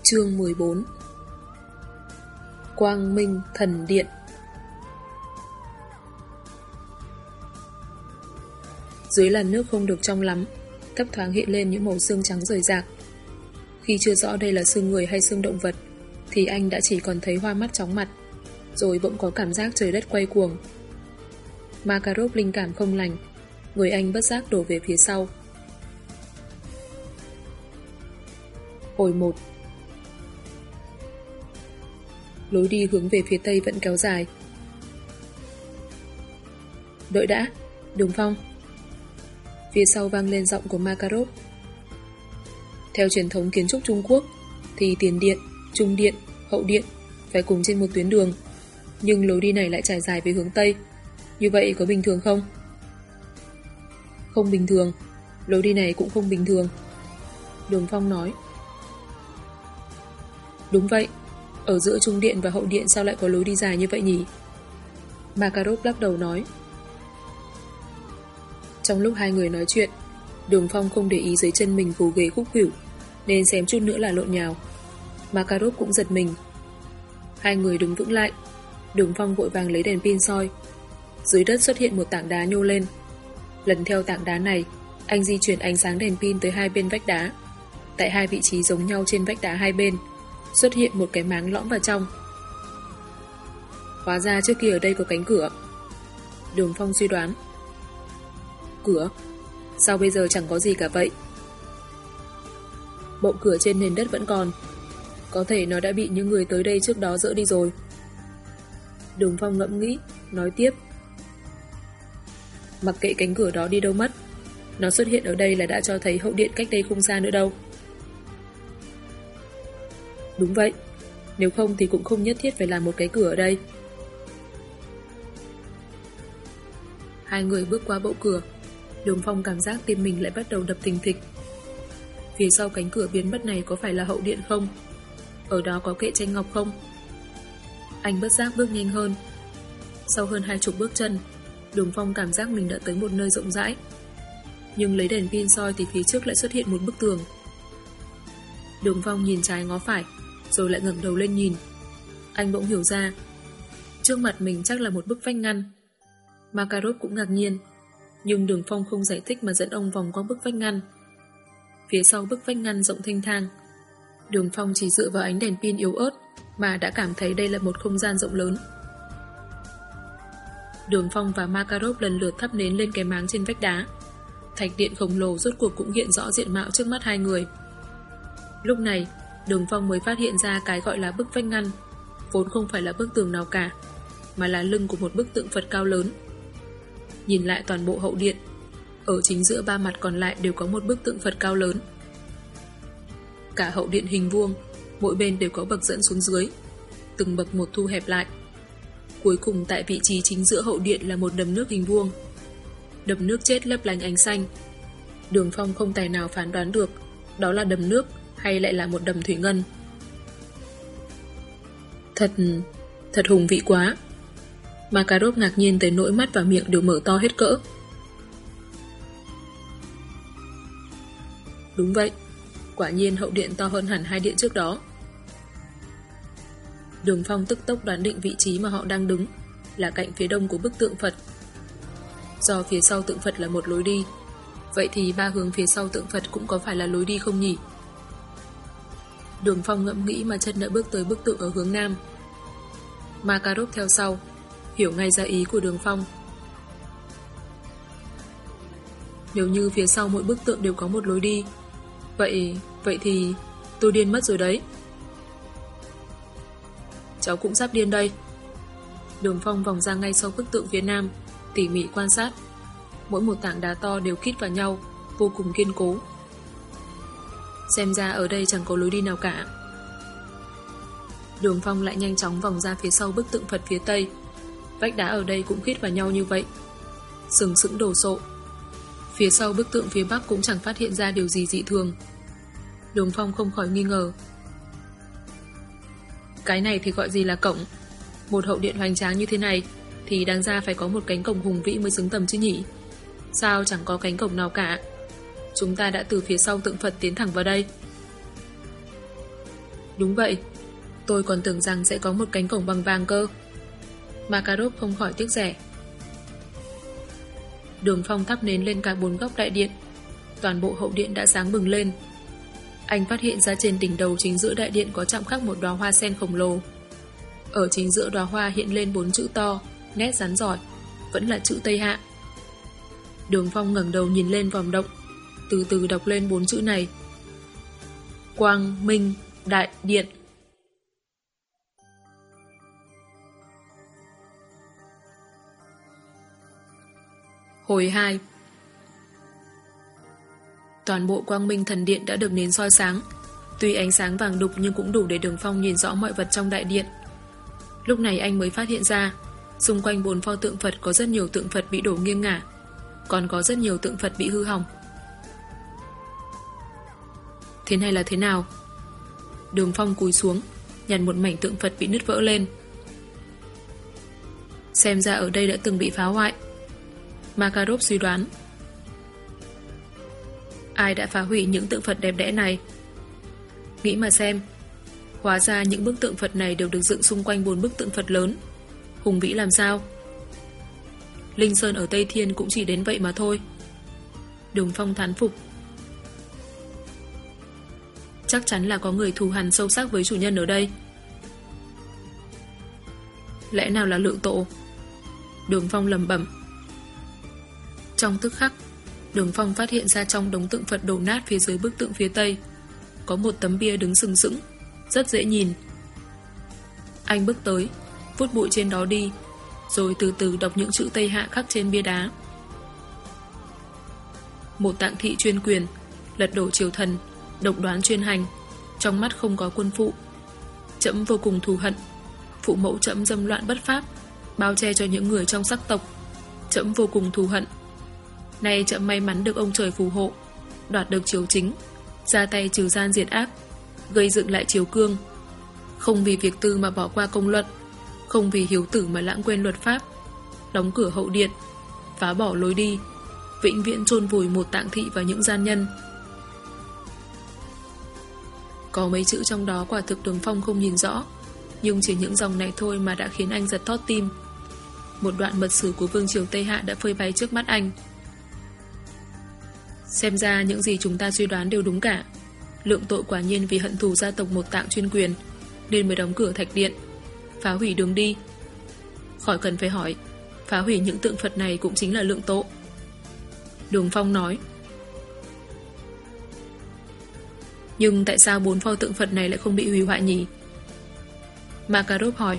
Chương 14. Quang Minh Thần Điện. Dưới làn nước không được trong lắm, thấp thoáng hiện lên những màu xương trắng rời rạc. Khi chưa rõ đây là xương người hay xương động vật, thì anh đã chỉ còn thấy hoa mắt chóng mặt, rồi bỗng có cảm giác trời đất quay cuồng. Makarov linh cảm không lành, người anh bất giác đổ về phía sau. Hồi 1. Lối đi hướng về phía tây vẫn kéo dài. Đợi đã, Đường Phong. Phía sau vang lên giọng của Makarov. Theo truyền thống kiến trúc Trung Quốc, thì tiền điện, trung điện, hậu điện phải cùng trên một tuyến đường, nhưng lối đi này lại trải dài về hướng tây. Như vậy có bình thường không? Không bình thường, lối đi này cũng không bình thường, Đường Phong nói. Đúng vậy, ở giữa trung điện và hậu điện sao lại có lối đi dài như vậy nhỉ? Makarov lắc đầu nói. Trong lúc hai người nói chuyện, Đường Phong không để ý dưới chân mình gồ ghề khúc khuỷu, nên xém chút nữa là lộn nhào. Makarov cũng giật mình. Hai người đứng vững lại, Đường Phong vội vàng lấy đèn pin soi. Dưới đất xuất hiện một tảng đá nhô lên. Lần theo tảng đá này, anh di chuyển ánh sáng đèn pin tới hai bên vách đá. Tại hai vị trí giống nhau trên vách đá hai bên, xuất hiện một cái máng lõm vào trong. Hóa ra trước kia ở đây có cánh cửa, Đường Phong suy đoán. Cửa? Sao bây giờ chẳng có gì cả vậy? Bộ cửa trên nền đất vẫn còn, có thể nó đã bị những người tới đây trước đó dỡ đi rồi. Đường Phong ngẫm nghĩ, nói tiếp. Mặc kệ cánh cửa đó đi đâu mất, nó xuất hiện ở đây là đã cho thấy hậu điện cách đây không xa nữa đâu. Đúng vậy, nếu không thì cũng không nhất thiết phải làm một cái cửa ở đây. Hai người bước qua bộ cửa, Đường Phong cảm giác tim mình lại bắt đầu đập thình thịch. Phía sau cánh cửa biến mất này có phải là hậu điện không? Ở đó có kệ tranh ngọc không? Anh bất giác bước nhanh hơn. Sau hơn 20 bước chân, Đường Phong cảm giác mình đã tới một nơi rộng rãi. Nhưng lấy đèn pin soi thì phía trước lại xuất hiện một bức tường. Đường Phong nhìn trái ngó phải, rồi lại ngẩng đầu lên nhìn. Anh bỗng hiểu ra, trước mặt mình chắc là một bức vách ngăn. Makarov cũng ngạc nhiên, nhưng Đường Phong không giải thích mà dẫn ông vòng qua bức vách ngăn. Phía sau bức vách ngăn rộng thênh thang. Đường Phong chỉ dựa vào ánh đèn pin yếu ớt mà đã cảm thấy đây là một không gian rộng lớn. Đường Phong và Makarov lần lượt thắp nến lên cái máng trên vách đá. Thạch điện khổng lồ rốt cuộc cũng hiện rõ diện mạo trước mắt hai người. Lúc này, Đường Phong mới phát hiện ra cái gọi là bức vách ngăn vốn không phải là bức tường nào cả, mà là lưng của một bức tượng Phật cao lớn. Nhìn lại toàn bộ hậu điện, ở chính giữa ba mặt còn lại đều có một bức tượng Phật cao lớn. Cả hậu điện hình vuông, mỗi bên đều có bậc dẫn xuống dưới, từng bậc một thu hẹp lại. Cuối cùng tại vị trí chính giữa hậu điện là một đầm nước hình vuông. Đầm nước chết lấp lánh ánh xanh. Đường Phong không tài nào phán đoán được đó là đầm nước hay lại là một đầm thủy ngân. Thật hùng vị quá. Makarov ngạc nhiên tới nỗi mắt và miệng đều mở to hết cỡ. Đúng vậy, quả nhiên hậu điện to hơn hẳn hai điện trước đó. Đường Phong tức tốc đoán định vị trí mà họ đang đứng là cạnh phía đông của bức tượng Phật. Do phía sau tượng Phật là một lối đi, vậy thì ba hướng phía sau tượng Phật cũng có phải là lối đi không nhỉ? Đường Phong ngẫm nghĩ mà chân đã bước tới bức tượng ở hướng nam. Makarov theo sau, hiểu ngay ra ý của Đường Phong. Nếu như phía sau mỗi bức tượng đều có một lối đi, vậy thì tôi điên mất rồi đấy. Cháu cũng sắp điên đây. Đường Phong vòng ra ngay sau bức tượng phía nam, tỉ mỉ quan sát. Mỗi một tảng đá to đều khít vào nhau, vô cùng kiên cố. Xem ra ở đây chẳng có lối đi nào cả. Đường Phong lại nhanh chóng vòng ra phía sau bức tượng Phật phía tây. Vách đá ở đây cũng khít vào nhau như vậy, sừng sững đồ sộ. Phía sau bức tượng phía bắc cũng chẳng phát hiện ra điều gì dị thường. Đường Phong không khỏi nghi ngờ. Cái này thì gọi gì là cổng? Một hậu điện hoành tráng như thế này thì đáng ra phải có một cánh cổng hùng vĩ mới xứng tầm chứ nhỉ? Sao chẳng có cánh cổng nào cả? Chúng ta đã từ phía sau tượng Phật tiến thẳng vào đây. Đúng vậy, tôi còn tưởng rằng sẽ có một cánh cổng bằng vàng cơ. Makarov không khỏi tiếc rẻ. Đường Phong thắp nến lên cả 4 góc đại điện. Toàn bộ hậu điện đã sáng bừng lên. Anh phát hiện ra trên đỉnh đầu chính giữa đại điện có chạm khắc một đóa hoa sen khổng lồ. Ở chính giữa đóa hoa hiện lên 4 chữ to, nét rắn giỏi, vẫn là chữ Tây Hạ. Đường Phong ngẩng đầu nhìn lên vòm động, từ từ đọc lên 4 chữ này. Quang Minh Đại Điện. Hồi 2. Toàn bộ Quang Minh Thần Điện đã được nến soi sáng. Tuy ánh sáng vàng đục nhưng cũng đủ để Đường Phong nhìn rõ mọi vật trong đại điện. Lúc này anh mới phát hiện ra, xung quanh 4 pho tượng Phật có rất nhiều tượng Phật bị đổ nghiêng ngả, còn có rất nhiều tượng Phật bị hư hỏng. Thế này là thế nào? Đường Phong cúi xuống, nhặt một mảnh tượng Phật bị nứt vỡ lên. Xem ra ở đây đã từng bị phá hoại. Makarov suy đoán. Ai đã phá hủy những tượng Phật đẹp đẽ này? Nghĩ mà xem, hóa ra những bức tượng Phật này đều được dựng xung quanh 4 bức tượng Phật lớn. Hùng vĩ làm sao? Linh Sơn ở Tây Thiên cũng chỉ đến vậy mà thôi. Đường Phong thán phục. Chắc chắn là có người thù hằn sâu sắc với chủ nhân ở đây. Lẽ nào là Lượng Tổ? Đường Phong lẩm bẩm. Trong tức khắc, Đường Phong phát hiện ra trong đống tượng Phật đổ nát phía dưới bức tượng phía Tây có một tấm bia đứng sừng sững, rất dễ nhìn. Anh bước tới, vút bụi trên đó đi, rồi từ từ đọc những chữ Tây Hạ khắc trên bia đá. Một tạng thị chuyên quyền, lật đổ triều thần, độc đoán chuyên hành, trong mắt không có quân phụ. Trẫm vô cùng thù hận, phụ mẫu trẫm dâm loạn bất pháp, bao che cho những người trong sắc tộc. Trẫm vô cùng thù hận. Nay trẫm may mắn được ông trời phù hộ, đoạt được triều chính, ra tay trừ gian diệt ác, gây dựng lại triều cương. Không vì việc tư mà bỏ qua công luận, không vì hiếu tử mà lãng quên luật pháp. Đóng cửa hậu điện, phá bỏ lối đi, vĩnh viễn chôn vùi một tạng thị và những gian nhân. Có mấy chữ trong đó quả thực Đường Phong không nhìn rõ, nhưng chỉ những dòng này thôi mà đã khiến anh giật thót tim. Một đoạn mật sử của vương triều Tây Hạ đã phơi bày trước mắt anh. Xem ra những gì chúng ta suy đoán đều đúng cả. Lượng Tội quả nhiên vì hận thù gia tộc một tạng chuyên quyền nên mới đóng cửa thạch điện, phá hủy đường đi. Khỏi cần phải hỏi, phá hủy những tượng Phật này cũng chính là Lượng Tội. Đường Phong nói. Nhưng tại sao 4 pho tượng Phật này lại không bị hủy hoại nhỉ? Makarov hỏi.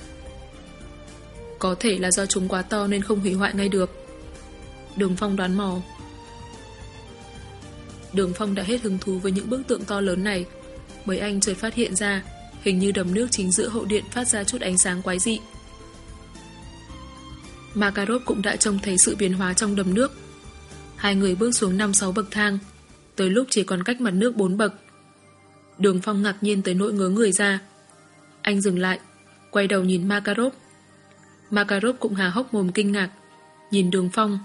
Có thể là do chúng quá to nên không hủy hoại ngay được. Đường Phong đoán mò. Đường Phong đã hết hứng thú với những bức tượng to lớn này, bởi anh chợt phát hiện ra hình như đầm nước chính giữa hậu điện phát ra chút ánh sáng quái dị. Makarov cũng đã trông thấy sự biến hóa trong đầm nước. Hai người bước xuống 5-6 bậc thang, tới lúc chỉ còn cách mặt nước 4 bậc. Đường Phong ngạc nhiên tới nỗi ngớ người ra. Anh dừng lại, quay đầu nhìn Makarov. Makarov cũng há hốc mồm kinh ngạc, nhìn Đường Phong.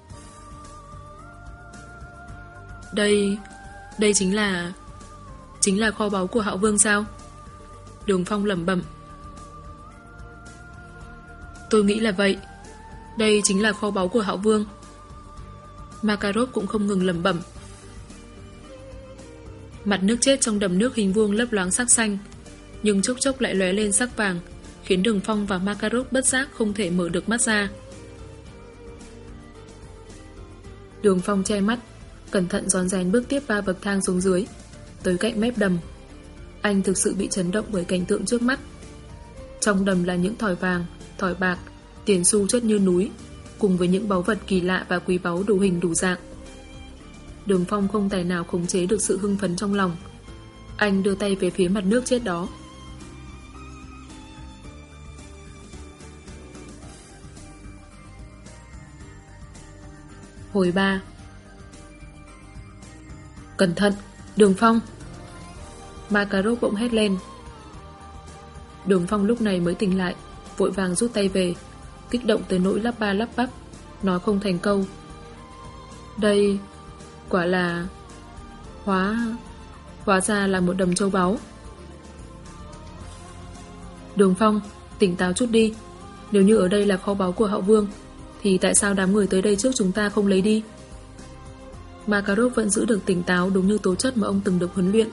Đây chính là kho báu của Hạo Vương sao? Đường Phong lẩm bẩm. Tôi nghĩ là vậy. Đây chính là kho báu của Hạo Vương. Makarov cũng không ngừng lẩm bẩm. Mặt nước chết trong đầm nước hình vuông lấp loáng sắc xanh, nhưng chốc chốc lại lóe lên sắc vàng, khiến Đường Phong và Makarov bất giác không thể mở được mắt ra. Đường Phong che mắt, cẩn thận rón rén bước tiếp 3 bậc thang xuống dưới, tới cạnh mép đầm. Anh thực sự bị chấn động bởi cảnh tượng trước mắt. Trong đầm là những thỏi vàng, thỏi bạc, tiền xu chất như núi, cùng với những báu vật kỳ lạ và quý báu đủ hình đủ dạng. Đường Phong không tài nào khống chế được sự hưng phấn trong lòng. Anh đưa tay về phía mặt nước chết đó. Hồi 3. Cẩn thận, Đường Phong! Makarov bỗng hét lên. Đường Phong lúc này mới tỉnh lại, vội vàng rút tay về, kích động tới nỗi lắp ba lắp bắp, nói không thành câu. Đây, quả là... Hóa ra là một đầm châu báu. Đường Phong, tỉnh táo chút đi. Nếu như ở đây là kho báu của Hạo Vương, thì tại sao đám người tới đây trước chúng ta không lấy đi? Makarov vẫn giữ được tỉnh táo đúng như tố chất mà ông từng được huấn luyện.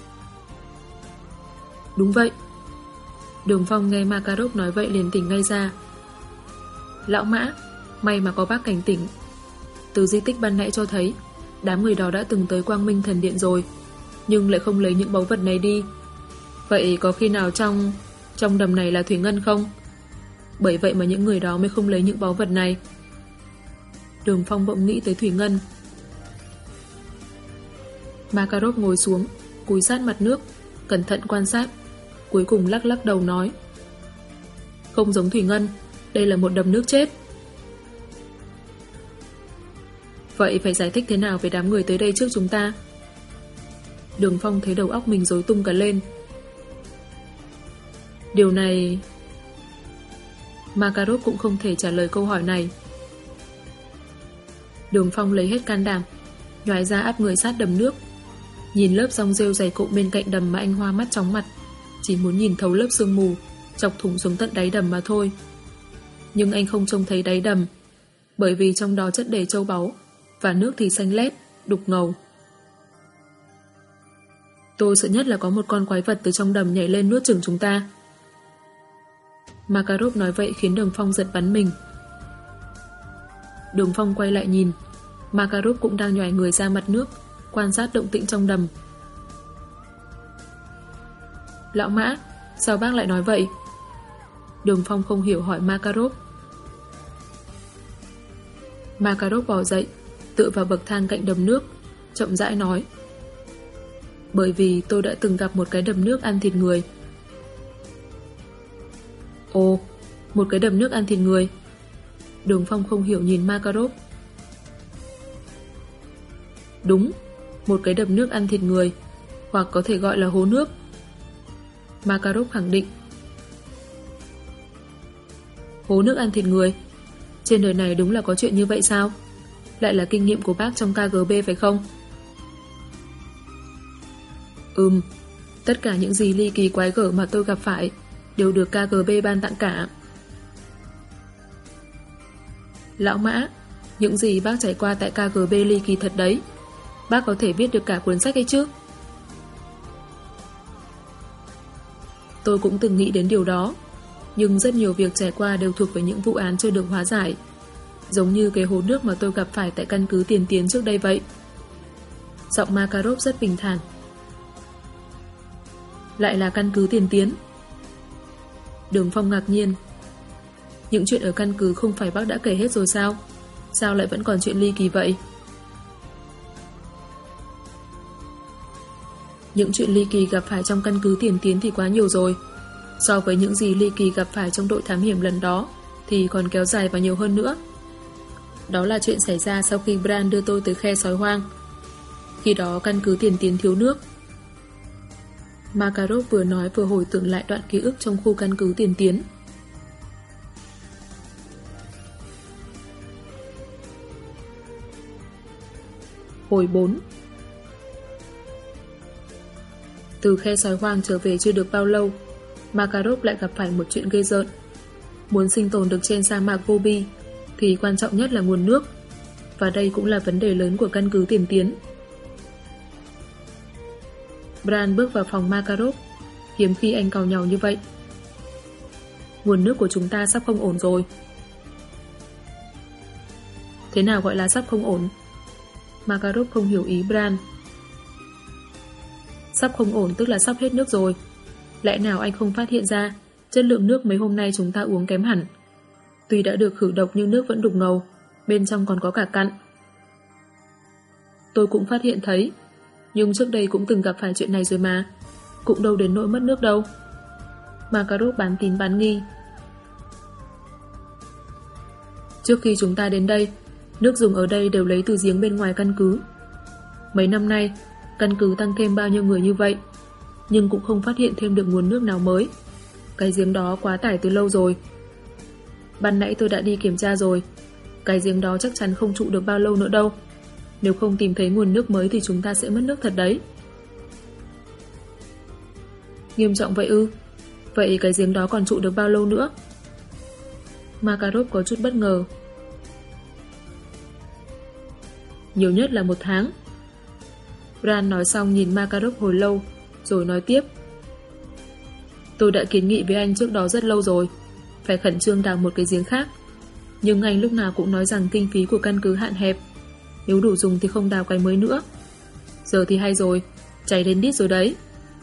Đúng vậy. Đường Phong nghe Makarov nói vậy liền tỉnh ngay ra. Lão Mã, may mà có bác cảnh tỉnh. Từ di tích ban nãy cho thấy đám người đó đã từng tới Quang Minh Thần Điện rồi, nhưng lại không lấy những báu vật này đi. Vậy có khi nào trong đầm này là thủy ngân không? Bởi vậy mà những người đó mới không lấy những báu vật này. Đường Phong bỗng nghĩ tới thủy ngân. Makarov ngồi xuống, cúi sát mặt nước, cẩn thận quan sát, cuối cùng lắc lắc đầu nói: Không giống thủy ngân, đây là một đầm nước chết. Vậy phải giải thích thế nào về đám người tới đây trước chúng ta? Đường Phong thấy đầu óc mình rối tung cả lên. Điều này... Makarov cũng không thể trả lời câu hỏi này. Đường Phong lấy hết can đảm, nhoài ra áp người sát đầm nước, nhìn lớp rong rêu dày cộm bên cạnh đầm mà anh hoa mắt chóng mặt, chỉ muốn nhìn thấu lớp sương mù, chọc thủng xuống tận đáy đầm mà thôi. Nhưng anh không trông thấy đáy đầm, bởi vì trong đó chất đầy châu báu, và nước thì xanh lét, đục ngầu. Tôi sợ nhất là có một con quái vật từ trong đầm nhảy lên nuốt chửng chúng ta. Makarov nói vậy khiến Đường Phong giật bắn mình. Đường Phong quay lại nhìn, Makarov cũng đang nhoài người ra mặt nước, quan sát động tĩnh trong đầm. Lão Mã, sao bác lại nói vậy? Đường Phong không hiểu hỏi Makarov. Makarov bò dậy, tựa vào bậc thang cạnh đầm nước, chậm rãi nói: Bởi vì tôi đã từng gặp một cái đầm nước ăn thịt người. Ồ, một cái đầm nước ăn thịt người? Đường Phong không hiểu nhìn Makarov. Đúng, một cái đầm nước ăn thịt người, hoặc có thể gọi là hố nước. Makarov khẳng định. Hố nước ăn thịt người? Trên đời này đúng là có chuyện như vậy sao? Lại là kinh nghiệm của bác trong KGB phải không? Tất cả những gì ly kỳ quái gở mà tôi gặp phải đều được KGB ban tặng cả. Lão Mã, những gì bác trải qua tại KGB ly kỳ thật đấy. Bác có thể viết được cả cuốn sách ấy chứ? Tôi cũng từng nghĩ đến điều đó, nhưng rất nhiều việc trải qua đều thuộc về những vụ án chưa được hóa giải, giống như cái hố nước mà tôi gặp phải tại căn cứ Tiền Tiến trước đây vậy. Giọng Makarov rất bình thản. Lại là căn cứ Tiền Tiến? Đường Phong ngạc nhiên. Những chuyện ở căn cứ không phải bác đã kể hết rồi sao? Sao lại vẫn còn chuyện ly kỳ vậy? Những chuyện ly kỳ gặp phải trong căn cứ Tiền Tiến thì quá nhiều rồi. So với những gì ly kỳ gặp phải trong đội thám hiểm lần đó thì còn kéo dài và nhiều hơn nữa. Đó là chuyện xảy ra sau khi Bran đưa tôi tới khe sói hoang. Khi đó căn cứ Tiền Tiến thiếu nước. Makarov vừa nói vừa hồi tưởng lại đoạn ký ức trong khu căn cứ Tiền Tiến. Hồi 4. Từ khe sói hoang trở về chưa được bao lâu, Makarov lại gặp phải một chuyện ghê rợn. Muốn sinh tồn được trên sa mạc Gobi thì quan trọng nhất là nguồn nước, và đây cũng là vấn đề lớn của căn cứ Tiền Tiến. Bran bước vào phòng Makarov, hiếm khi anh càu nhàu như vậy. Nguồn nước của chúng ta sắp không ổn rồi. Thế nào gọi là sắp không ổn? Makarov không hiểu ý Bran. Sắp không ổn tức là sắp hết nước rồi. Lẽ nào anh không phát hiện ra chất lượng nước mấy hôm nay chúng ta uống kém hẳn. Tuy đã được khử độc nhưng nước vẫn đục ngầu, bên trong còn có cả cặn. Tôi cũng phát hiện thấy, nhưng trước đây cũng từng gặp phải chuyện này rồi mà. Cũng đâu đến nỗi mất nước đâu. Makarov bán tín bán nghi. Trước khi chúng ta đến đây, nước dùng ở đây đều lấy từ giếng bên ngoài căn cứ. Mấy năm nay, căn cứ tăng thêm bao nhiêu người như vậy, nhưng cũng không phát hiện thêm được nguồn nước nào mới. Cái giếng đó quá tải từ lâu rồi. Ban nãy tôi đã đi kiểm tra rồi, cái giếng đó chắc chắn không trụ được bao lâu nữa đâu. Nếu không tìm thấy nguồn nước mới thì chúng ta sẽ mất nước thật đấy. Nghiêm trọng vậy ư? Vậy cái giếng đó còn trụ được bao lâu nữa? Makarov có chút bất ngờ. Nhiều nhất là 1 tháng. Bran nói xong nhìn Makarov hồi lâu, rồi nói tiếp. Tôi đã kiến nghị với anh trước đó rất lâu rồi, phải khẩn trương đào một cái giếng khác. Nhưng anh lúc nào cũng nói rằng kinh phí của căn cứ hạn hẹp, nếu đủ dùng thì không đào cái mới nữa. Giờ thì hay rồi, cháy đến đít rồi đấy.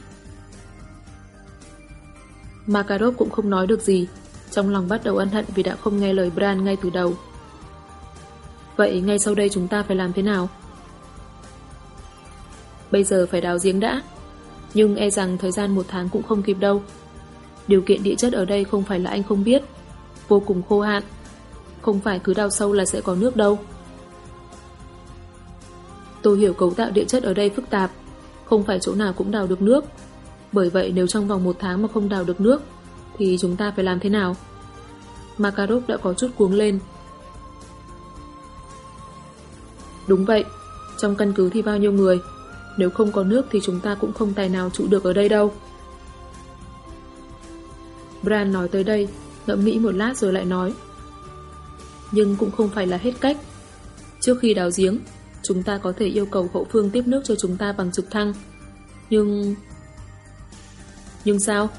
Makarov cũng không nói được gì, trong lòng bắt đầu ân hận vì đã không nghe lời Bran ngay từ đầu. Vậy ngay sau đây chúng ta phải làm thế nào? Bây giờ phải đào giếng đã, nhưng e rằng thời gian 1 tháng cũng không kịp đâu. Điều kiện địa chất ở đây không phải là anh không biết, vô cùng khô hạn. Không phải cứ đào sâu là sẽ có nước đâu. Tôi hiểu cấu tạo địa chất ở đây phức tạp, không phải chỗ nào cũng đào được nước. Bởi vậy nếu trong vòng 1 tháng mà không đào được nước thì chúng ta phải làm thế nào? Makarov đã có chút cuống lên. Đúng vậy, trong căn cứ thì bao nhiêu người, nếu không có nước thì chúng ta cũng không tài nào trụ được ở đây đâu. Bran nói tới đây, ngẫm nghĩ một lát rồi lại nói. Nhưng cũng không phải là hết cách. Trước khi đào giếng, chúng ta có thể yêu cầu hậu phương tiếp nước cho chúng ta bằng trực thăng. Nhưng sao?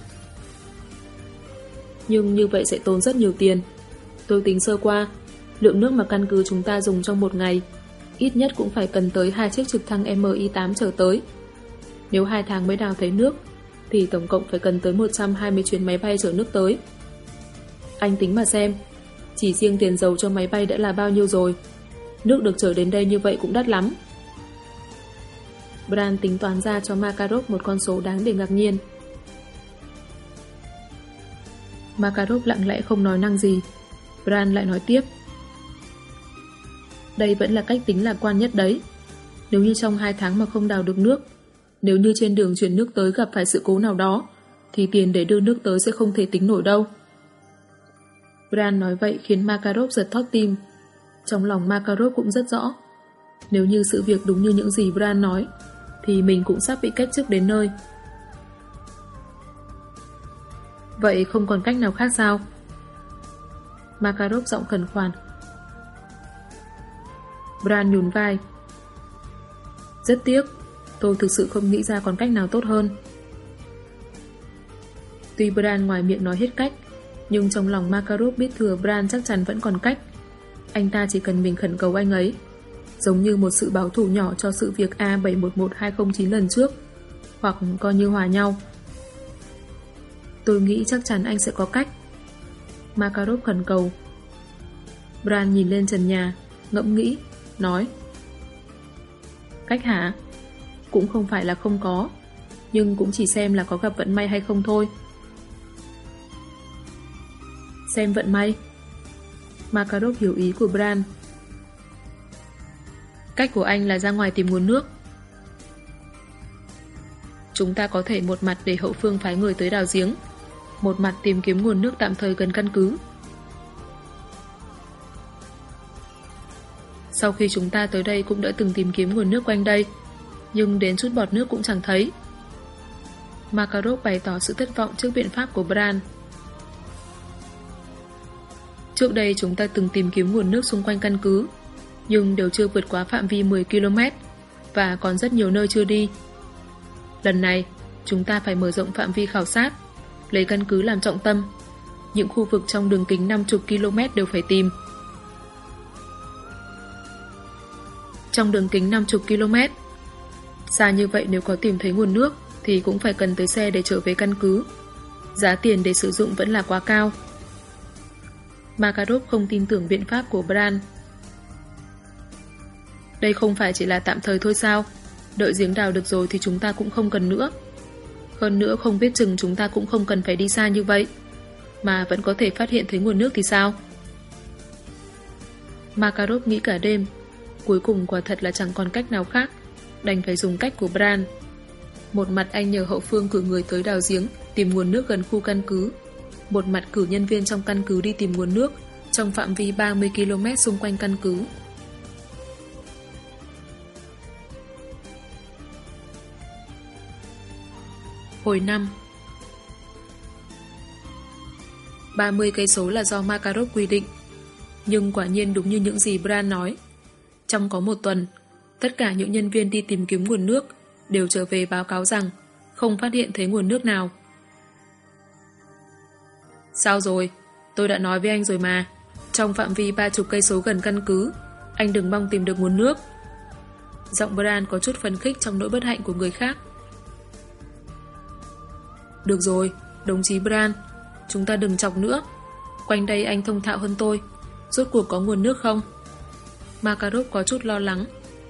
Nhưng như vậy sẽ tốn rất nhiều tiền. Tôi tính sơ qua, lượng nước mà căn cứ chúng ta dùng trong 1 ngày ít nhất cũng phải cần tới 2 chiếc trực thăng Mi-8 trở tới. Nếu 2 tháng mới đào thấy nước thì tổng cộng phải cần tới 120 chuyến máy bay chở nước tới. Anh tính mà xem, chỉ riêng tiền dầu cho máy bay đã là bao nhiêu rồi. Nước được chở đến đây như vậy cũng đắt lắm. Bran tính toán ra cho Makarov một con số đáng để ngạc nhiên. Makarov lặng lẽ không nói năng gì. Bran lại nói tiếp. Đây vẫn là cách tính lạc quan nhất đấy. Nếu như trong 2 tháng mà không đào được nước, nếu như trên đường chuyển nước tới gặp phải sự cố nào đó, thì tiền để đưa nước tới sẽ không thể tính nổi đâu. Bran nói vậy khiến Makarov giật thót tim. Trong lòng Makarov cũng rất rõ. Nếu như sự việc đúng như những gì Bran nói, thì mình cũng sắp bị cách chức đến nơi. Vậy không còn cách nào khác sao? Makarov giọng khẩn khoản. Bran nhún vai. Rất tiếc, tôi thực sự không nghĩ ra còn cách nào tốt hơn. Tuy Bran ngoài miệng nói hết cách, nhưng trong lòng Makarov biết thừa Bran chắc chắn vẫn còn cách. Anh ta chỉ cần mình khẩn cầu anh ấy, giống như một sự báo thù nhỏ cho sự việc A711209 lần trước, hoặc coi như hòa nhau. Tôi nghĩ chắc chắn anh sẽ có cách. Makarov khẩn cầu. Bran nhìn lên trần nhà, ngẫm nghĩ, nói. Cách hả? Cũng không phải là không có, nhưng cũng chỉ xem là có gặp vận may hay không thôi. Xem vận may. Makarov hiểu ý của Bran. Cách của anh là ra ngoài tìm nguồn nước. Chúng ta có thể một mặt để hậu phương phái người tới đào giếng, một mặt tìm kiếm nguồn nước tạm thời gần căn cứ. Sau khi chúng ta tới đây cũng đã từng tìm kiếm nguồn nước quanh đây, nhưng đến chút bọt nước cũng chẳng thấy. Makarov bày tỏ sự thất vọng trước biện pháp của Bran. Trước đây chúng ta từng tìm kiếm nguồn nước xung quanh căn cứ, nhưng đều chưa vượt quá phạm vi 10 km và còn rất nhiều nơi chưa đi. Lần này, chúng ta phải mở rộng phạm vi khảo sát, lấy căn cứ làm trọng tâm. Những khu vực trong đường kính 50 km đều phải tìm. Trong đường kính 50 km, xa như vậy nếu có tìm thấy nguồn nước thì cũng phải cần tới xe để trở về căn cứ. Giá tiền để sử dụng vẫn là quá cao. Makarov không tin tưởng biện pháp của Bran. Đây không phải chỉ là tạm thời thôi sao? Đợi giếng đào được rồi thì chúng ta cũng không cần nữa. Hơn nữa không biết chừng chúng ta cũng không cần phải đi xa như vậy, mà vẫn có thể phát hiện thấy nguồn nước thì sao? Makarov nghĩ cả đêm. Cuối cùng quả thật là chẳng còn cách nào khác, đành phải dùng cách của Bran. Một mặt anh nhờ hậu phương cử người tới đào giếng, tìm nguồn nước gần khu căn cứ. Một mặt cử nhân viên trong căn cứ đi tìm nguồn nước trong phạm vi 30 km xung quanh căn cứ. Hồi 5. 30 cây số là do Makarov quy định. Nhưng quả nhiên đúng như những gì Bran nói. Trong có một tuần, tất cả những nhân viên đi tìm kiếm nguồn nước đều trở về báo cáo rằng không phát hiện thấy nguồn nước nào. Sao rồi? Tôi đã nói với anh rồi mà. Trong phạm vi 30 cây số gần căn cứ, anh đừng mong tìm được nguồn nước. Giọng Bran có chút phấn khích trong nỗi bất hạnh của người khác. Được rồi, đồng chí Bran, chúng ta đừng chọc nữa. Quanh đây anh thông thạo hơn tôi. Rốt cuộc có nguồn nước không? Makarov có chút lo lắng.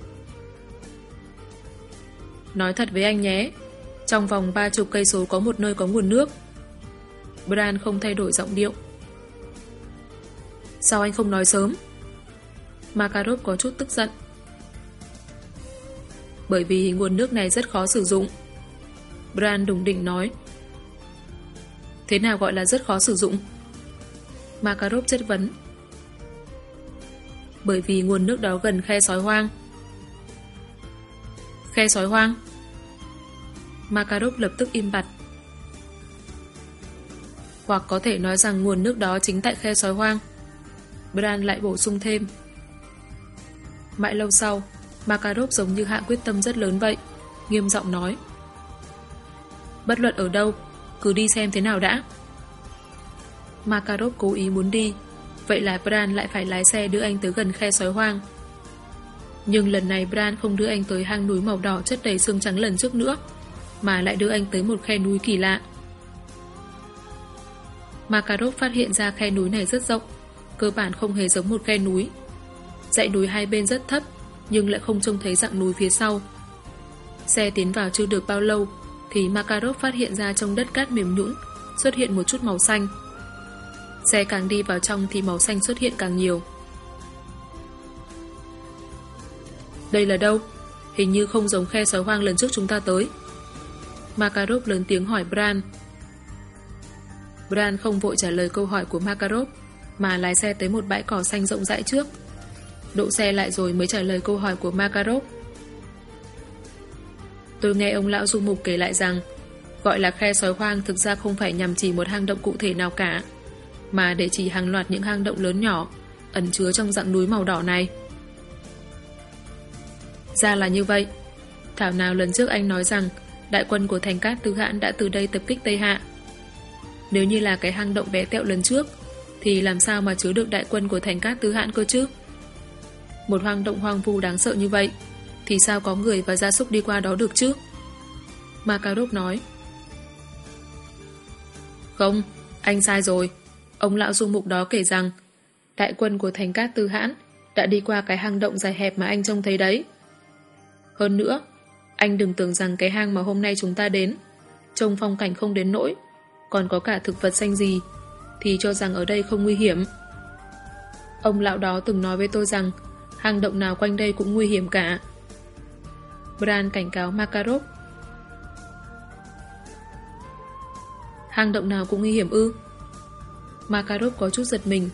Nói thật với anh nhé, trong vòng 30 cây số có một nơi có nguồn nước. Bran không thay đổi giọng điệu. Sao anh không nói sớm? Makarov có chút tức giận. Bởi vì nguồn nước này rất khó sử dụng. Bran đùng đỉnh nói. Thế nào gọi là rất khó sử dụng? Makarov chất vấn. Bởi vì nguồn nước đó gần khe sói hoang. Khe sói hoang? Makarov lập tức im bặt. Hoặc có thể nói rằng nguồn nước đó chính tại khe sói hoang. Bran lại bổ sung thêm. Mãi lâu sau, Makarov giống như hạ quyết tâm rất lớn vậy, nghiêm giọng nói. Bất luận ở đâu, cứ đi xem thế nào đã. Makarov cố ý muốn đi, vậy là Bran lại phải lái xe đưa anh tới gần khe sói hoang. Nhưng lần này Bran không đưa anh tới hang núi màu đỏ chất đầy xương trắng lần trước nữa, mà lại đưa anh tới một khe núi kỳ lạ. Makarov phát hiện ra khe núi này rất rộng, cơ bản không hề giống một khe núi. Dãy núi hai bên rất thấp, nhưng lại không trông thấy dặng núi phía sau. Xe tiến vào chưa được bao lâu, thì Makarov phát hiện ra trong đất cát mềm nhũn xuất hiện một chút màu xanh. Xe càng đi vào trong thì màu xanh xuất hiện càng nhiều. Đây là đâu? Hình như không giống khe sói hoang lần trước chúng ta tới. Makarov lớn tiếng hỏi Bran. Bran không vội trả lời câu hỏi của Makarov, mà lái xe tới một bãi cỏ xanh rộng rãi trước. Đỗ xe lại rồi mới trả lời câu hỏi của Makarov. Tôi nghe ông lão du mục kể lại rằng gọi là khe sói hoang thực ra không phải nhằm chỉ một hang động cụ thể nào cả, mà để chỉ hàng loạt những hang động lớn nhỏ ẩn chứa trong dặng núi màu đỏ này. Ra là như vậy. Thảo nào lần trước anh nói rằng đại quân của Thành Cát Tư Hãn đã từ đây tập kích Tây Hạ. Nếu như là cái hang động bé tẹo lần trước, thì làm sao mà chứa được đại quân của Thành Cát Tư Hãn cơ chứ? Một hang động hoang vu đáng sợ như vậy, thì sao có người và gia súc đi qua đó được chứ? Makarov nói. Không, anh sai rồi. Ông lão du mục đó kể rằng đại quân của Thành Cát Tư Hãn đã đi qua cái hang động dài hẹp mà anh trông thấy đấy. Hơn nữa, anh đừng tưởng rằng cái hang mà hôm nay chúng ta đến trông phong cảnh không đến nỗi, còn có cả thực vật xanh gì, thì cho rằng ở đây không nguy hiểm. Ông lão đó từng nói với tôi rằng hang động nào quanh đây cũng nguy hiểm cả. Bran cảnh cáo Makarov. Hang động nào cũng nguy hiểm ư? Makarov có chút giật mình.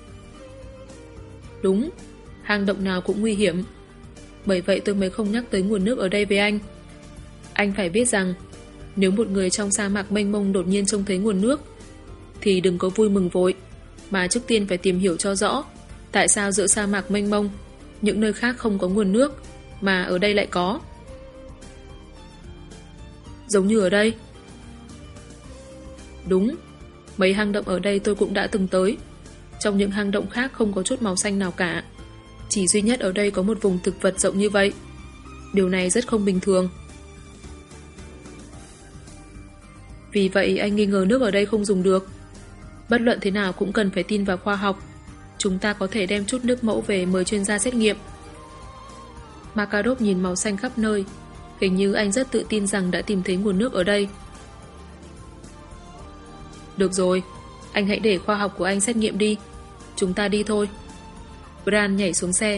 Đúng, hang động nào cũng nguy hiểm. Bởi vậy tôi mới không nhắc tới nguồn nước ở đây với anh. Anh phải biết rằng nếu một người trong sa mạc mênh mông đột nhiên trông thấy nguồn nước, thì đừng có vui mừng vội, mà trước tiên phải tìm hiểu cho rõ tại sao giữa sa mạc mênh mông những nơi khác không có nguồn nước mà ở đây lại có. Giống như ở đây. Đúng, mấy hang động ở đây tôi cũng đã từng tới. Trong những hang động khác không có chút màu xanh nào cả, chỉ duy nhất ở đây có một vùng thực vật rộng như vậy. Điều này rất không bình thường. Vì vậy anh nghi ngờ nước ở đây không dùng được. Bất luận thế nào cũng cần phải tin vào khoa học. Chúng ta có thể đem chút nước mẫu về mời chuyên gia xét nghiệm. Makarov nhìn màu xanh khắp nơi. Hình như anh rất tự tin rằng đã tìm thấy nguồn nước ở đây. Được rồi, anh hãy để khoa học của anh xét nghiệm đi. Chúng ta đi thôi. Bran nhảy xuống xe.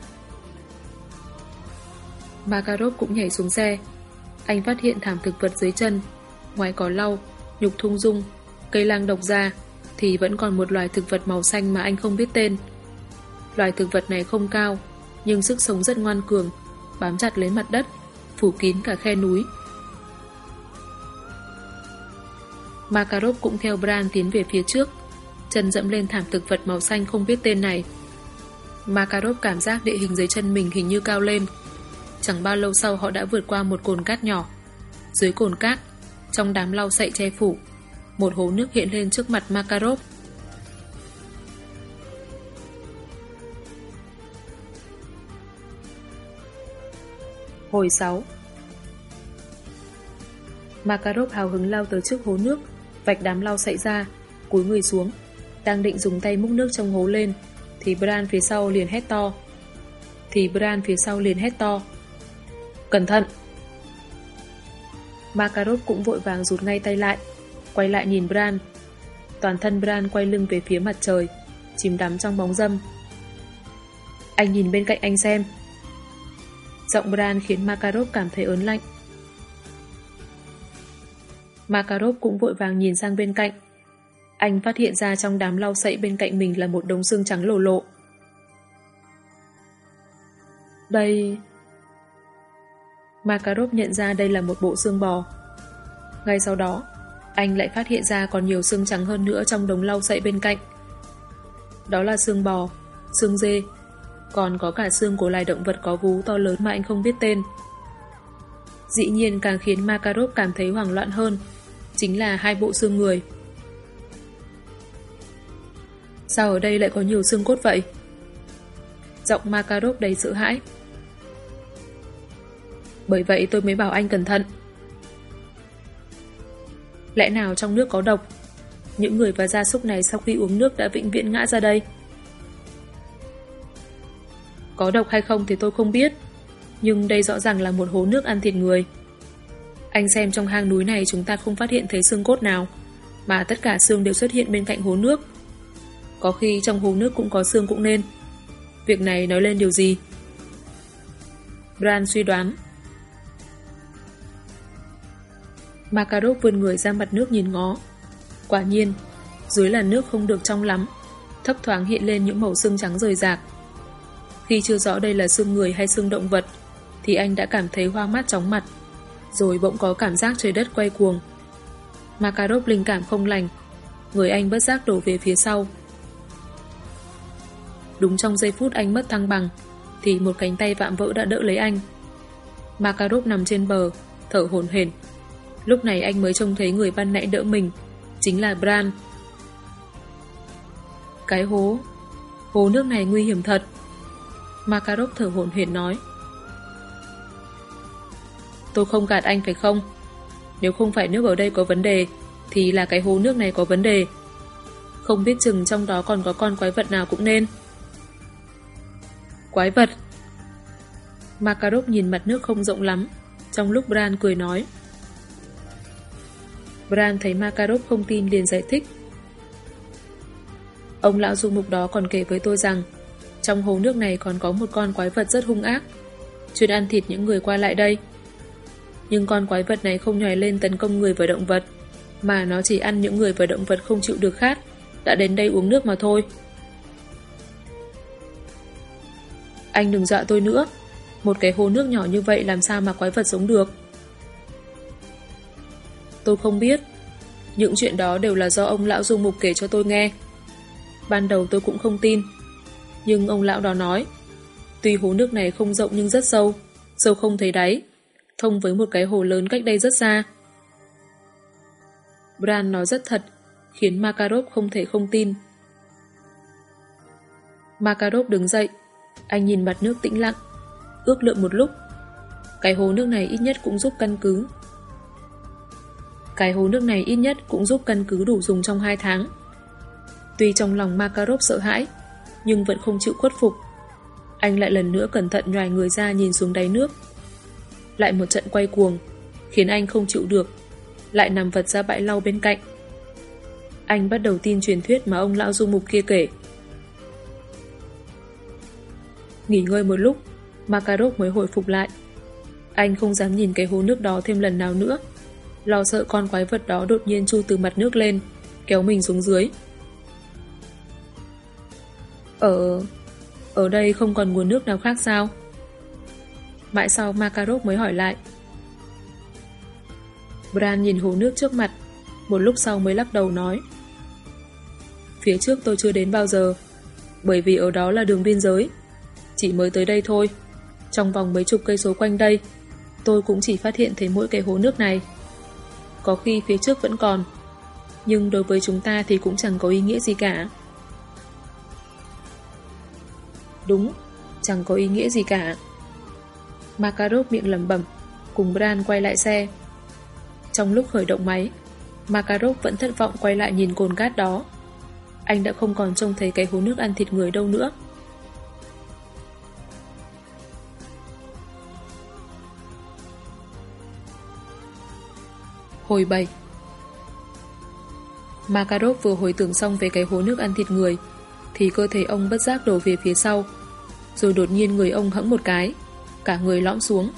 Makarov cũng nhảy xuống xe. Anh phát hiện thảm thực vật dưới chân. Ngoài cỏ lau, nhục thung dung, cây lang độc ra, thì vẫn còn một loài thực vật màu xanh mà anh không biết tên. Loài thực vật này không cao, nhưng sức sống rất ngoan cường, bám chặt lấy mặt đất, phủ kín cả khe núi. Makarov cũng theo Bran tiến về phía trước, chân dẫm lên thảm thực vật màu xanh không biết tên này. Makarov cảm giác địa hình dưới chân mình hình như cao lên. Chẳng bao lâu sau họ đã vượt qua một cồn cát nhỏ. Dưới cồn cát, trong đám lau sậy che phủ, một hố nước hiện lên trước mặt Makarov. Hồi 6. Makarov hào hứng lao tới trước hố nước, vạch đám lau sậy ra, cúi người xuống, đang định dùng tay múc nước trong hố lên, thì Bran phía sau liền hét to. Cẩn thận! Makarov cũng vội vàng rụt ngay tay lại, quay lại nhìn Bran. Toàn thân Bran quay lưng về phía mặt trời, chìm đắm trong bóng râm. Anh nhìn bên cạnh anh xem. Giọng Bran khiến Makarov cảm thấy ớn lạnh. Makarov cũng vội vàng nhìn sang bên cạnh. Anh phát hiện ra trong đám lau sậy bên cạnh mình là một đống xương trắng lồ lộ. Đây... Makarov nhận ra đây là một bộ xương bò. Ngay sau đó, anh lại phát hiện ra còn nhiều xương trắng hơn nữa trong đống lau sậy bên cạnh. Đó là xương bò, xương dê, còn có cả xương của loài động vật có vú to lớn mà anh không biết tên. Dĩ nhiên càng khiến Makarov cảm thấy hoảng loạn hơn chính là hai bộ xương người. Sao ở đây lại có nhiều xương cốt vậy? Giọng Makarov đầy sợ hãi. Bởi vậy tôi mới bảo anh cẩn thận. Lẽ nào trong nước có độc? Những người và gia súc này sau khi uống nước đã vĩnh viễn ngã ra đây. Có độc hay không thì tôi không biết, nhưng đây rõ ràng là một hố nước ăn thịt người. Anh xem trong hang núi này chúng ta không phát hiện thấy xương cốt nào, mà tất cả xương đều xuất hiện bên cạnh hố nước. Có khi trong hố nước cũng có xương cũng nên. Việc này nói lên điều gì? Bran suy đoán. Makarov vươn người ra mặt nước nhìn ngó. Quả nhiên, dưới làn nước không được trong lắm, thấp thoáng hiện lên những màu xương trắng rời rạc. Khi chưa rõ đây là xương người hay xương động vật, thì anh đã cảm thấy hoa mắt chóng mặt, rồi bỗng có cảm giác trời đất quay cuồng. Makarov linh cảm không lành, người anh bất giác đổ về phía sau. Đúng trong giây phút anh mất thăng bằng, thì một cánh tay vạm vỡ đã đỡ lấy anh. Makarov nằm trên bờ, thở hổn hển. Lúc này anh mới trông thấy người ban nãy đỡ mình, chính là Bran. Cái hố nước này nguy hiểm thật. Makarov thở hổn hển nói. Tôi không gạt anh phải không? Nếu không phải nước ở đây có vấn đề, thì là cái hố nước này có vấn đề. Không biết chừng trong đó còn có con quái vật nào cũng nên. Quái vật? Makarov nhìn mặt nước không rộng lắm, trong lúc Bran cười nói. Bran thấy Makarov không tin liền giải thích. Ông lão du mục đó còn kể với tôi rằng trong hố nước này còn có một con quái vật rất hung ác, chuyên ăn thịt những người qua lại đây. Nhưng con quái vật này không nhảy lên tấn công người và động vật, mà nó chỉ ăn những người và động vật không chịu được khát, đã đến đây uống nước mà thôi. Anh đừng dọa tôi nữa. Một cái hố nước nhỏ như vậy làm sao mà quái vật sống được? Tôi không biết. Những chuyện đó đều là do ông lão du mục kể cho tôi nghe. Ban đầu tôi cũng không tin, nhưng ông lão đó nói tuy hố nước này không rộng nhưng rất sâu, sâu không thấy đáy, thông với một cái hồ lớn cách đây rất xa. Bran nói rất thật, khiến Makarov không thể không tin. Makarov đứng dậy, anh nhìn mặt nước tĩnh lặng, ước lượng một lúc. Cái hố nước này ít nhất cũng giúp căn cứ đủ dùng trong 2 tháng. Tuy trong lòng Makarov sợ hãi, nhưng vẫn không chịu khuất phục. Anh lại lần nữa cẩn thận nhoài người ra nhìn xuống đáy nước. Lại một trận quay cuồng, khiến anh không chịu được, lại nằm vật ra bãi lau bên cạnh. Anh bắt đầu tin truyền thuyết mà ông lão du mục kia kể. Nghỉ ngơi một lúc, Makarov mới hồi phục lại. Anh không dám nhìn cái hố nước đó thêm lần nào nữa, lo sợ con quái vật đó đột nhiên chui từ mặt nước lên, kéo mình xuống dưới. Ở đây không còn nguồn nước nào khác sao? Mãi sau Makarov mới hỏi lại. Bran nhìn hồ nước trước mặt, một lúc sau mới lắc đầu nói. Phía trước tôi chưa đến bao giờ, bởi vì ở đó là đường biên giới. Chỉ mới tới đây thôi. Trong vòng mấy chục cây số quanh đây, tôi cũng chỉ phát hiện thấy mỗi cái hố nước này. Có khi phía trước vẫn còn, nhưng đối với chúng ta thì cũng chẳng có ý nghĩa gì cả. Đúng, chẳng có ý nghĩa gì cả. Makarov miệng lẩm bẩm, cùng Bran quay lại xe. Trong lúc khởi động máy, Makarov vẫn thất vọng quay lại nhìn cồn cát đó. Anh đã không còn trông thấy cái hố nước ăn thịt người đâu nữa. Hồi 7. Makarov vừa hồi tưởng xong về cái hố nước ăn thịt người thì cơ thể ông bất giác đổ về phía sau. Rồi đột nhiên người ông hẫng một cái, cả người lõm xuống.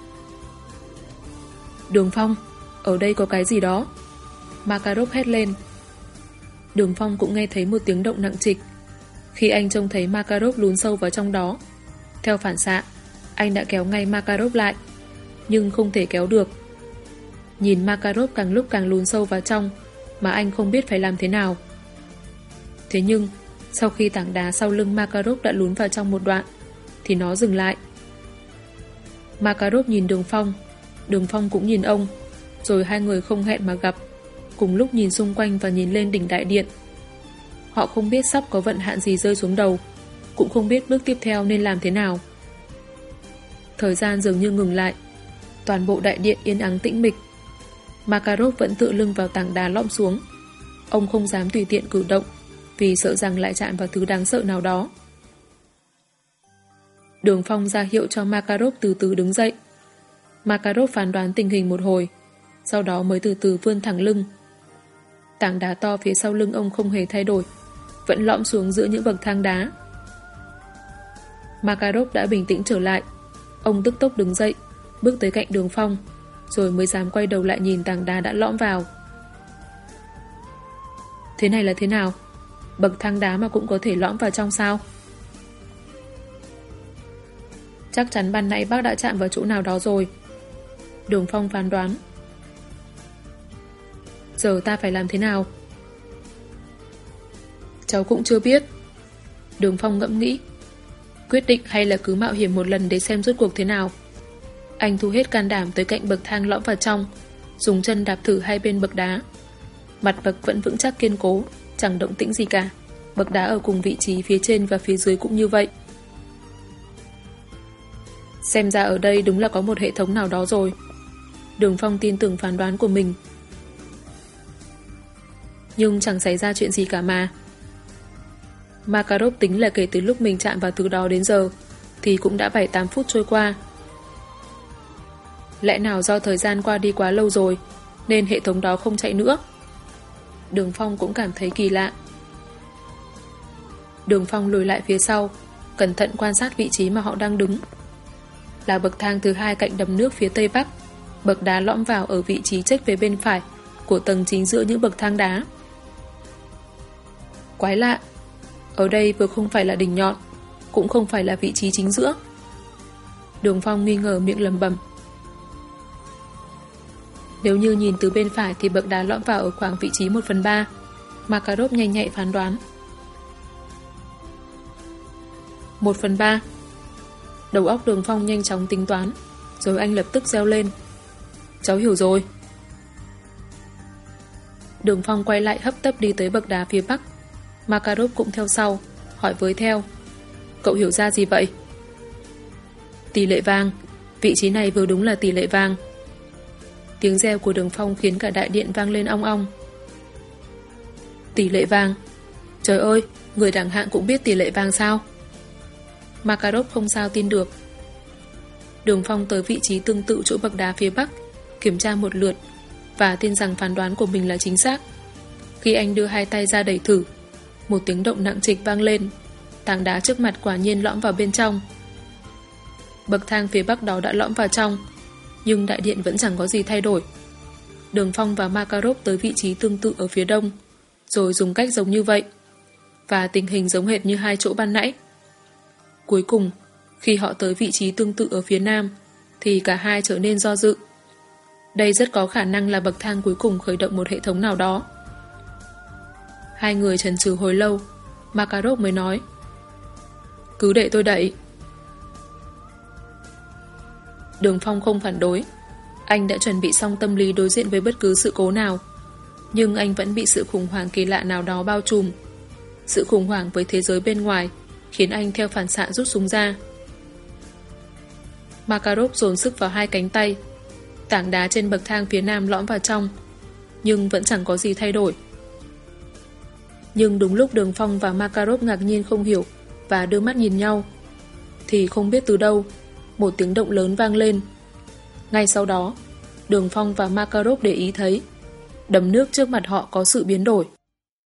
Đường Phong, ở đây có cái gì đó. Makarov hét lên. Đường Phong cũng nghe thấy một tiếng động nặng trịch. Khi anh trông thấy Makarov lún sâu vào trong đó, theo phản xạ, anh đã kéo ngay Makarov lại, nhưng không thể kéo được. Nhìn Makarov càng lúc càng lún sâu vào trong, mà anh không biết phải làm thế nào. Thế nhưng, sau khi tảng đá sau lưng Makarov đã lún vào trong một đoạn, thì nó dừng lại. Makarov nhìn Đường Phong cũng nhìn ông, rồi hai người không hẹn mà gặp, cùng lúc nhìn xung quanh và nhìn lên đỉnh đại điện. Họ không biết sắp có vận hạn gì rơi xuống đầu, cũng không biết bước tiếp theo nên làm thế nào. Thời gian dường như ngừng lại, toàn bộ đại điện yên ắng tĩnh mịch. Makarov vẫn tựa lưng vào tảng đá lõm xuống. Ông không dám tùy tiện cử động, vì sợ rằng lại chạm vào thứ đáng sợ nào đó. Đường Phong ra hiệu cho Makarov từ từ đứng dậy. Makarov phán đoán tình hình một hồi, sau đó mới từ từ vươn thẳng lưng. Tảng đá to phía sau lưng ông không hề thay đổi, vẫn lõm xuống giữa những bậc thang đá. Makarov đã bình tĩnh trở lại. Ông tức tốc đứng dậy, bước tới cạnh Đường Phong, rồi mới dám quay đầu lại nhìn tảng đá đã lõm vào. Thế này là thế nào? Bậc thang đá mà cũng có thể lõm vào trong sao? Chắc chắn ban nãy bác đã chạm vào chỗ nào đó rồi. Đường Phong phán đoán. Giờ ta phải làm thế nào? Cháu cũng chưa biết. Đường Phong ngẫm nghĩ. Quyết định hay là cứ mạo hiểm một lần để xem rốt cuộc thế nào. Anh thu hết can đảm tới cạnh bậc thang lõm vào trong, dùng chân đạp thử hai bên bậc đá. Mặt bậc vẫn vững chắc kiên cố, chẳng động tĩnh gì cả. Bậc đá ở cùng vị trí phía trên và phía dưới cũng như vậy. Xem ra ở đây đúng là có một hệ thống nào đó rồi. Đường Phong tin tưởng phán đoán của mình. Nhưng chẳng xảy ra chuyện gì cả mà. Makarov tính là kể từ lúc mình chạm vào thứ đó đến giờ thì cũng đã 7-8 phút trôi qua. Lẽ nào do thời gian qua đi quá lâu rồi nên hệ thống đó không chạy nữa? Đường Phong cũng cảm thấy kỳ lạ. Đường Phong lùi lại phía sau, cẩn thận quan sát vị trí mà họ đang đứng. Là bậc thang thứ hai cạnh đầm nước phía tây bắc. Bậc đá lõm vào ở vị trí chếch về bên phải của tầng chính giữa những bậc thang đá. Quái lạ, ở đây vừa không phải là đỉnh nhọn, cũng không phải là vị trí chính giữa. Đường Phong nghi ngờ miệng lẩm bẩm. Nếu như nhìn từ bên phải thì bậc đá lõm vào ở khoảng vị trí 1/3. Makarov nhanh nhạy phán đoán. 1/3. Đầu óc Đường Phong nhanh chóng tính toán, rồi anh lập tức reo lên. Cháu hiểu rồi. Đường Phong quay lại hấp tấp đi tới bậc đá phía bắc. Makarov cũng theo sau, hỏi với theo. Cậu hiểu ra gì vậy? Tỷ lệ vàng. Vị trí này vừa đúng là tỷ lệ vàng. Tiếng reo của Đường Phong khiến cả đại điện vang lên ong ong. Tỷ lệ vàng. Trời ơi, người đẳng hạng cũng biết tỷ lệ vàng sao? Makarov không sao tin được. Đường Phong tới vị trí tương tự chỗ bậc đá phía bắc, kiểm tra một lượt và tin rằng phán đoán của mình là chính xác. Khi anh đưa hai tay ra đẩy thử, một tiếng động nặng trịch vang lên. Tảng đá trước mặt quả nhiên lõm vào bên trong. Bậc thang phía bắc đó đã lõm vào trong, nhưng đại điện vẫn chẳng có gì thay đổi. Đường Phong và Makarov tới vị trí tương tự ở phía đông, rồi dùng cách giống như vậy, và tình hình giống hệt như hai chỗ ban nãy. Cuối cùng, khi họ tới vị trí tương tự ở phía nam, thì cả hai trở nên do dự. Đây rất có khả năng là bậc thang cuối cùng khởi động một hệ thống nào đó. Hai người chần chừ hồi lâu, Makarov mới nói: cứ để tôi đẩy. Đường Phong không phản đối. Anh đã chuẩn bị xong tâm lý đối diện với bất cứ sự cố nào. Nhưng anh vẫn bị sự khủng hoảng kỳ lạ nào đó bao trùm. Sự khủng hoảng với thế giới bên ngoài khiến anh theo phản xạ rút súng ra. Makarov dồn sức vào hai cánh tay. Tảng đá trên bậc thang phía nam lõm vào trong, nhưng vẫn chẳng có gì thay đổi. Nhưng đúng lúc Đường Phong và Makarov ngạc nhiên không hiểu và đưa mắt nhìn nhau, thì không biết từ đâu một tiếng động lớn vang lên. Ngay sau đó, Đường Phong và Makarov để ý thấy đầm nước trước mặt họ có sự biến đổi.